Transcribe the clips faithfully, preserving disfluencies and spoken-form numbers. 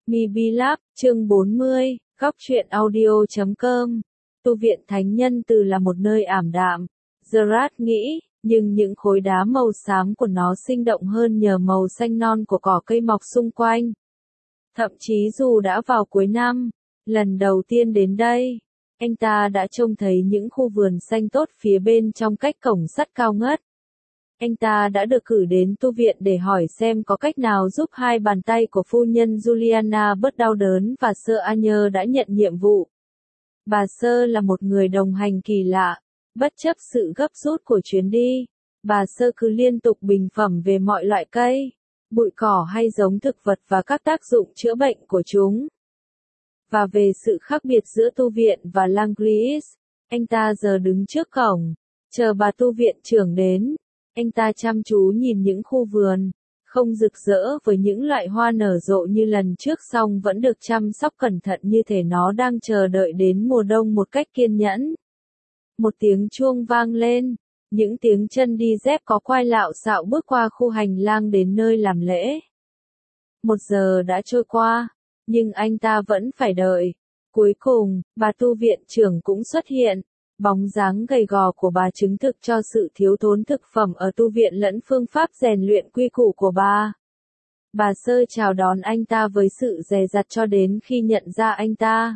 Mibilab, chương bốn mươi, góc truyện audio chấm com. Tu viện Thánh Nhân Từ là một nơi ảm đạm, Gerard nghĩ, nhưng những khối đá màu xám của nó sinh động hơn nhờ màu xanh non của cỏ cây mọc xung quanh. Thậm chí dù đã vào cuối năm, lần đầu tiên đến đây, anh ta đã trông thấy những khu vườn xanh tốt phía bên trong cách cổng sắt cao ngất. Anh ta đã được cử đến tu viện để hỏi xem có cách nào giúp hai bàn tay của phu nhân Juliana bớt đau đớn và Sơ Agner đã nhận nhiệm vụ. Bà Sơ là một người đồng hành kỳ lạ, bất chấp sự gấp rút của chuyến đi. Bà Sơ cứ liên tục bình phẩm về mọi loại cây, bụi cỏ hay giống thực vật và các tác dụng chữa bệnh của chúng. Và về sự khác biệt giữa tu viện và Langris, anh ta giờ đứng trước cổng, chờ bà tu viện trưởng đến. Anh ta chăm chú nhìn những khu vườn, không rực rỡ với những loại hoa nở rộ như lần trước song vẫn được chăm sóc cẩn thận như thể nó đang chờ đợi đến mùa đông một cách kiên nhẫn. Một tiếng chuông vang lên, những tiếng chân đi dép có quai lạo xạo bước qua khu hành lang đến nơi làm lễ. Một giờ đã trôi qua, nhưng anh ta vẫn phải đợi. Cuối cùng, bà tu viện trưởng cũng xuất hiện. Bóng dáng gầy gò của bà chứng thực cho sự thiếu thốn thực phẩm ở tu viện lẫn phương pháp rèn luyện quy củ của bà. Bà Sơ chào đón anh ta với sự dè dặt cho đến khi nhận ra anh ta.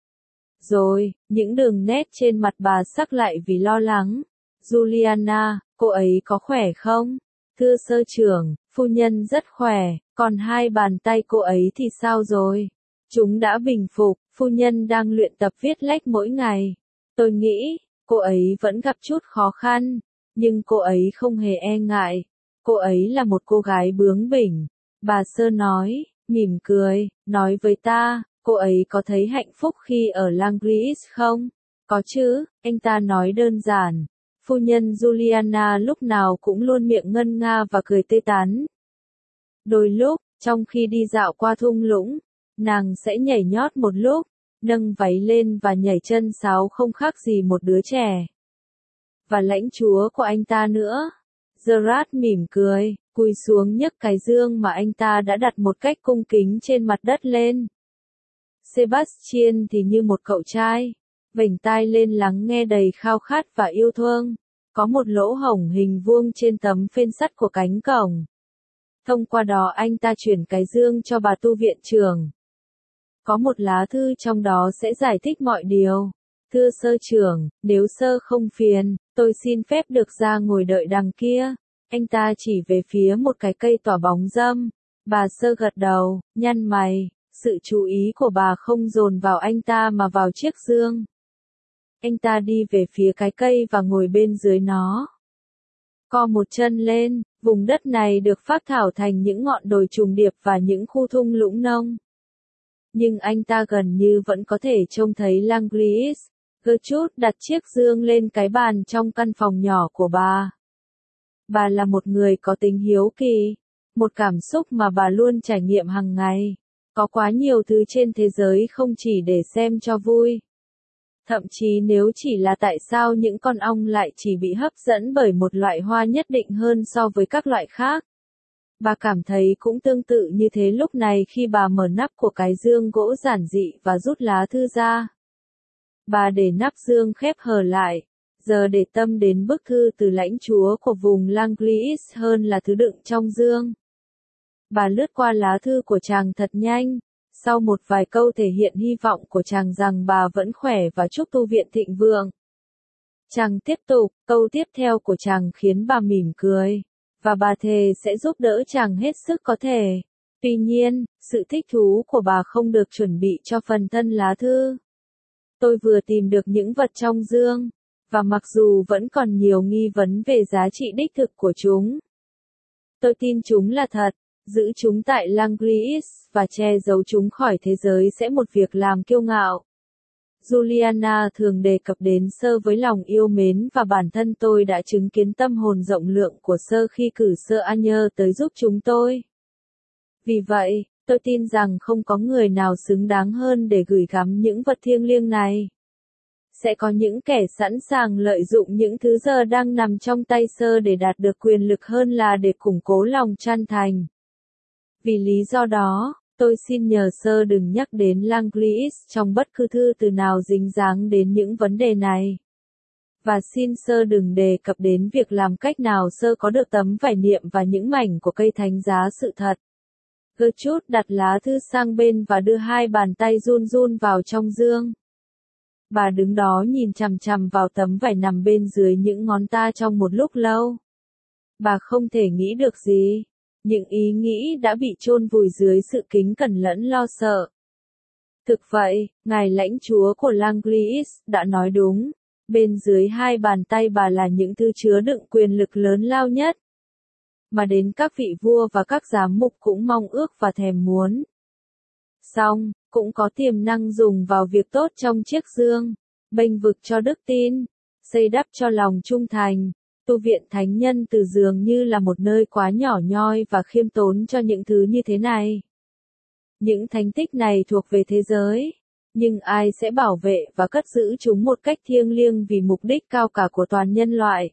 Rồi, những đường nét trên mặt bà sắc lại vì lo lắng. Juliana, cô ấy có khỏe không? Thưa sơ trưởng, phu nhân rất khỏe, còn hai bàn tay cô ấy thì sao rồi? Chúng đã bình phục, phu nhân đang luyện tập viết lách mỗi ngày. Tôi nghĩ, cô ấy vẫn gặp chút khó khăn, nhưng cô ấy không hề e ngại. Cô ấy là một cô gái bướng bỉnh. Bà Sơ nói, mỉm cười, nói với ta, cô ấy có thấy hạnh phúc khi ở Langris không? Có chứ, anh ta nói đơn giản. Phu nhân Juliana lúc nào cũng luôn miệng ngân nga và cười tươi tắn. Đôi lúc, trong khi đi dạo qua thung lũng, nàng sẽ nhảy nhót một lúc, nâng váy lên và nhảy chân sáo không khác gì một đứa trẻ. Và lãnh chúa của anh ta nữa. Gerard mỉm cười, cúi xuống nhấc cái dương mà anh ta đã đặt một cách cung kính trên mặt đất lên. Sebastian thì như một cậu trai, vểnh tai lên lắng nghe đầy khao khát và yêu thương. Có một lỗ hổng hình vuông trên tấm phên sắt của cánh cổng. Thông qua đó anh ta chuyển cái dương cho bà tu viện trưởng. Có một lá thư trong đó sẽ giải thích mọi điều. Thưa sơ trưởng, nếu sơ không phiền, tôi xin phép được ra ngồi đợi đằng kia. Anh ta chỉ về phía một cái cây tỏa bóng râm. Bà Sơ gật đầu, nhăn mày, sự chú ý của bà không dồn vào anh ta mà vào chiếc dương. Anh ta đi về phía cái cây và ngồi bên dưới nó. Co một chân lên, vùng đất này được phác thảo thành những ngọn đồi trùng điệp và những khu thung lũng nông. Nhưng anh ta gần như vẫn có thể trông thấy Langris. Gertrude đặt chiếc dương lên cái bàn trong căn phòng nhỏ của bà. Bà là một người có tính hiếu kỳ, một cảm xúc mà bà luôn trải nghiệm hàng ngày. Có quá nhiều thứ trên thế giới không chỉ để xem cho vui. Thậm chí nếu chỉ là tại sao những con ong lại chỉ bị hấp dẫn bởi một loại hoa nhất định hơn so với các loại khác. Bà cảm thấy cũng tương tự như thế lúc này khi bà mở nắp của cái dương gỗ giản dị và rút lá thư ra. Bà để nắp dương khép hờ lại, giờ để tâm đến bức thư từ lãnh chúa của vùng Langris hơn là thứ đựng trong dương. Bà lướt qua lá thư của chàng thật nhanh, sau một vài câu thể hiện hy vọng của chàng rằng bà vẫn khỏe và chúc tu viện thịnh vượng. Chàng tiếp tục, câu tiếp theo của chàng khiến bà mỉm cười. Và bà thề sẽ giúp đỡ chàng hết sức có thể. Tuy nhiên, sự thích thú của bà không được chuẩn bị cho phần thân lá thư. Tôi vừa tìm được những vật trong dương, và mặc dù vẫn còn nhiều nghi vấn về giá trị đích thực của chúng, tôi tin chúng là thật. Giữ chúng tại Langris và che giấu chúng khỏi thế giới sẽ một việc làm kiêu ngạo. Juliana thường đề cập đến sơ với lòng yêu mến và bản thân tôi đã chứng kiến tâm hồn rộng lượng của sơ khi cử sơ Agner tới giúp chúng tôi. Vì vậy, tôi tin rằng không có người nào xứng đáng hơn để gửi gắm những vật thiêng liêng này. Sẽ có những kẻ sẵn sàng lợi dụng những thứ giờ đang nằm trong tay sơ để đạt được quyền lực hơn là để củng cố lòng chân thành. Vì lý do đó, Tôi xin nhờ sơ đừng nhắc đến Langlish trong bất cứ thư từ nào dính dáng đến những vấn đề này. Và xin sơ đừng đề cập đến việc làm cách nào sơ có được tấm vải niệm và những mảnh của cây thánh giá sự thật. Gertrude đặt lá thư sang bên và đưa hai bàn tay run run vào trong dương. Bà đứng đó nhìn chằm chằm vào tấm vải nằm bên dưới những ngón ta trong một lúc lâu. Bà không thể nghĩ được gì. Những ý nghĩ đã bị chôn vùi dưới sự kính cẩn lẫn lo sợ. Thực vậy, ngài lãnh chúa của Langlish đã nói đúng. Bên dưới hai bàn tay bà là những thứ chứa đựng quyền lực lớn lao nhất, mà đến các vị vua và các giám mục cũng mong ước và thèm muốn. Song, cũng có tiềm năng dùng vào việc tốt trong chiếc dương, bênh vực cho đức tin, xây đắp cho lòng trung thành. Tu viện thánh nhân từ dường như là một nơi quá nhỏ nhoi và khiêm tốn cho những thứ như thế này. Những thánh tích này thuộc về thế giới, nhưng ai sẽ bảo vệ và cất giữ chúng một cách thiêng liêng vì mục đích cao cả của toàn nhân loại?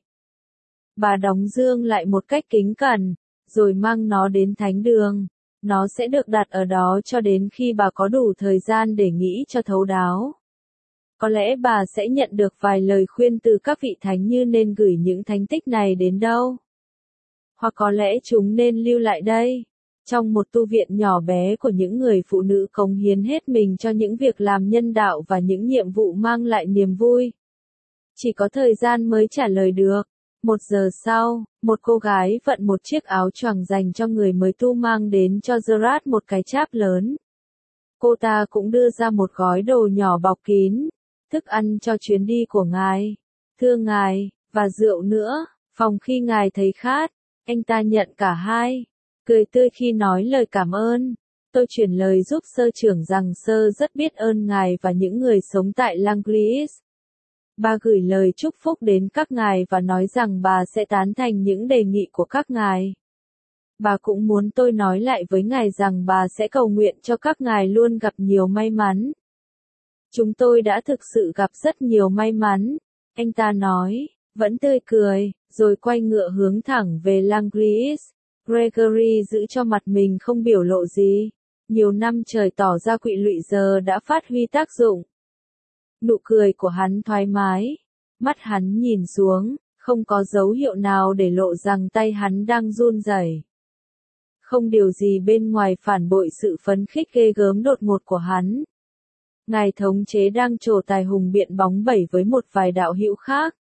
Bà đóng dương lại một cách kính cẩn, rồi mang nó đến thánh đường. Nó sẽ được đặt ở đó cho đến khi bà có đủ thời gian để nghĩ cho thấu đáo. Có lẽ bà sẽ nhận được vài lời khuyên từ các vị thánh như nên gửi những thánh tích này đến đâu. Hoặc có lẽ chúng nên lưu lại đây, trong một tu viện nhỏ bé của những người phụ nữ cống hiến hết mình cho những việc làm nhân đạo và những nhiệm vụ mang lại niềm vui. Chỉ có thời gian mới trả lời được. Một giờ sau, một cô gái vận một chiếc áo choàng dành cho người mới tu mang đến cho Gerard một cái cháp lớn. Cô ta cũng đưa ra một gói đồ nhỏ bọc kín, thức ăn cho chuyến đi của ngài, thưa ngài, và rượu nữa, phòng khi ngài thấy khát. Anh ta nhận cả hai, cười tươi khi nói lời cảm ơn. Tôi chuyển lời giúp sơ trưởng rằng sơ rất biết ơn ngài và những người sống tại Langlish. Bà gửi lời chúc phúc đến các ngài và nói rằng bà sẽ tán thành những đề nghị của các ngài. Bà cũng muốn tôi nói lại với ngài rằng bà sẽ cầu nguyện cho các ngài luôn gặp nhiều may mắn. Chúng tôi đã thực sự gặp rất nhiều may mắn, anh ta nói, vẫn tươi cười, rồi quay ngựa hướng thẳng về Langlish. Gregory giữ cho mặt mình không biểu lộ gì. Nhiều năm trời tỏ ra quỵ lụy giờ đã phát huy tác dụng. Nụ cười của hắn thoải mái, mắt hắn nhìn xuống, không có dấu hiệu nào để lộ rằng tay hắn đang run rẩy. Không điều gì bên ngoài phản bội sự phấn khích ghê gớm đột ngột của hắn. Ngài thống chế đang trổ tài hùng biện bóng bẩy với một vài đạo hữu khác.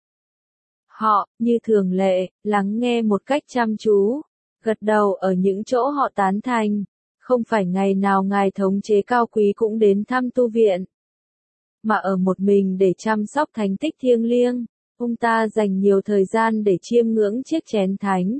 Họ, như thường lệ, lắng nghe một cách chăm chú, gật đầu ở những chỗ họ tán thành. Không phải ngày nào ngài thống chế cao quý cũng đến thăm tu viện, mà ở một mình để chăm sóc thánh tích thiêng liêng, ông ta dành nhiều thời gian để chiêm ngưỡng chiếc chén thánh.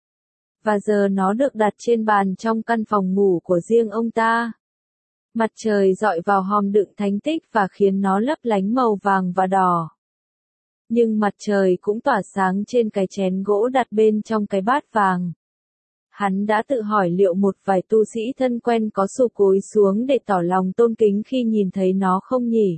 Và giờ nó được đặt trên bàn trong căn phòng ngủ của riêng ông ta. Mặt trời dọi vào hòm đựng thánh tích và khiến nó lấp lánh màu vàng và đỏ. Nhưng mặt trời cũng tỏa sáng trên cái chén gỗ đặt bên trong cái bát vàng. Hắn đã tự hỏi liệu một vài tu sĩ thân quen có sụp cúi xuống để tỏ lòng tôn kính khi nhìn thấy nó không nhỉ?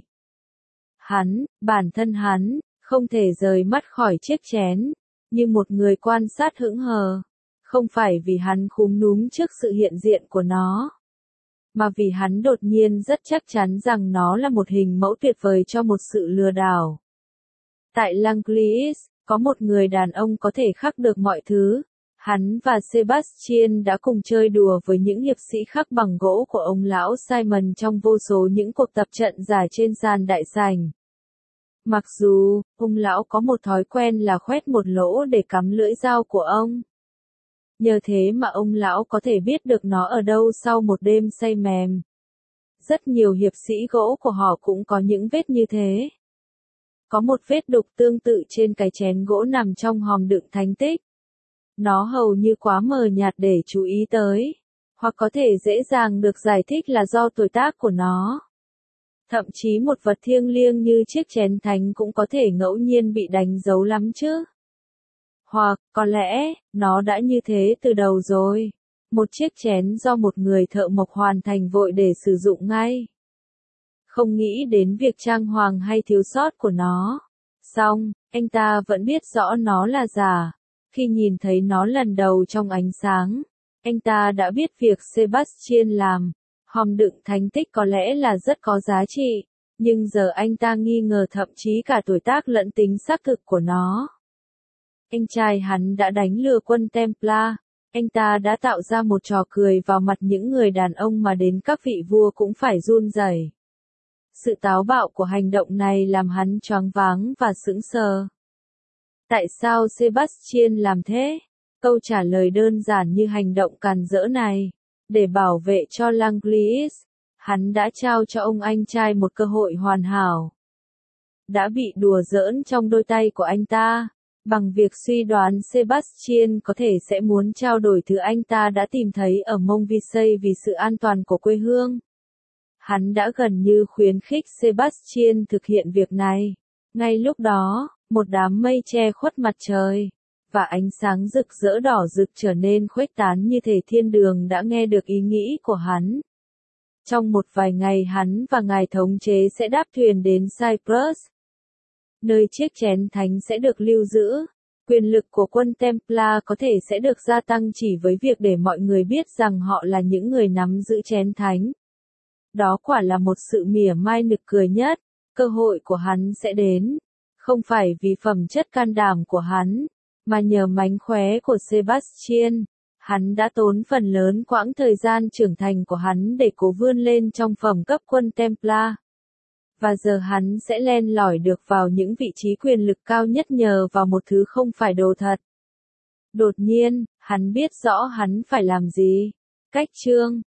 Hắn, bản thân hắn, không thể rời mắt khỏi chiếc chén, như một người quan sát hững hờ. Không phải vì hắn khúm núm trước sự hiện diện của nó, mà vì hắn đột nhiên rất chắc chắn rằng nó là một hình mẫu tuyệt vời cho một sự lừa đảo. Tại Langlish, có một người đàn ông có thể khắc được mọi thứ. Hắn và Sebastian đã cùng chơi đùa với những hiệp sĩ khắc bằng gỗ của ông lão Simon trong vô số những cuộc tập trận giải trên sàn đại sảnh. Mặc dù, ông lão có một thói quen là khoét một lỗ để cắm lưỡi dao của ông. Nhờ thế mà ông lão có thể biết được nó ở đâu sau một đêm say mềm. Rất nhiều hiệp sĩ gỗ của họ cũng có những vết như thế. Có một vết đục tương tự trên cái chén gỗ nằm trong hòm đựng thánh tích. Nó hầu như quá mờ nhạt để chú ý tới, hoặc có thể dễ dàng được giải thích là do tuổi tác của nó. Thậm chí một vật thiêng liêng như chiếc chén thánh cũng có thể ngẫu nhiên bị đánh dấu lắm chứ. Hoặc, có lẽ, nó đã như thế từ đầu rồi. Một chiếc chén do một người thợ mộc hoàn thành vội để sử dụng ngay. Không nghĩ đến việc trang hoàng hay thiếu sót của nó. Song, anh ta vẫn biết rõ nó là giả. Khi nhìn thấy nó lần đầu trong ánh sáng, anh ta đã biết việc Sebastian làm. Hòm đựng thánh tích có lẽ là rất có giá trị, nhưng giờ anh ta nghi ngờ thậm chí cả tuổi tác lẫn tính xác thực của nó. Anh trai hắn đã đánh lừa quân Templar, anh ta đã tạo ra một trò cười vào mặt những người đàn ông mà đến các vị vua cũng phải run rẩy. Sự táo bạo của hành động này làm hắn choáng váng và sững sờ. Tại sao Sebastian làm thế? Câu trả lời đơn giản như hành động càn rỡ này. Để bảo vệ cho Langlis, hắn đã trao cho ông anh trai một cơ hội hoàn hảo. Đã bị đùa giỡn trong đôi tay của anh ta, bằng việc suy đoán Sebastian có thể sẽ muốn trao đổi thứ anh ta đã tìm thấy ở Montvisey vì sự an toàn của quê hương. Hắn đã gần như khuyến khích Sebastian thực hiện việc này. Ngay lúc đó, một đám mây che khuất mặt trời, và ánh sáng rực rỡ đỏ rực trở nên khuếch tán như thể thiên đường đã nghe được ý nghĩ của hắn. Trong một vài ngày hắn và ngài thống chế sẽ đáp thuyền đến Cyprus, nơi chiếc chén thánh sẽ được lưu giữ. Quyền lực của quân Templar có thể sẽ được gia tăng chỉ với việc để mọi người biết rằng họ là những người nắm giữ chén thánh. Đó quả là một sự mỉa mai nực cười nhất. Cơ hội của hắn sẽ đến, không phải vì phẩm chất can đảm của hắn, mà nhờ mánh khóe của Sebastian. Hắn đã tốn phần lớn quãng thời gian trưởng thành của hắn để cố vươn lên trong phẩm cấp quân Templar. Và giờ hắn sẽ len lỏi được vào những vị trí quyền lực cao nhất nhờ vào một thứ không phải đồ thật. Đột nhiên, hắn biết rõ hắn phải làm gì. Cách chương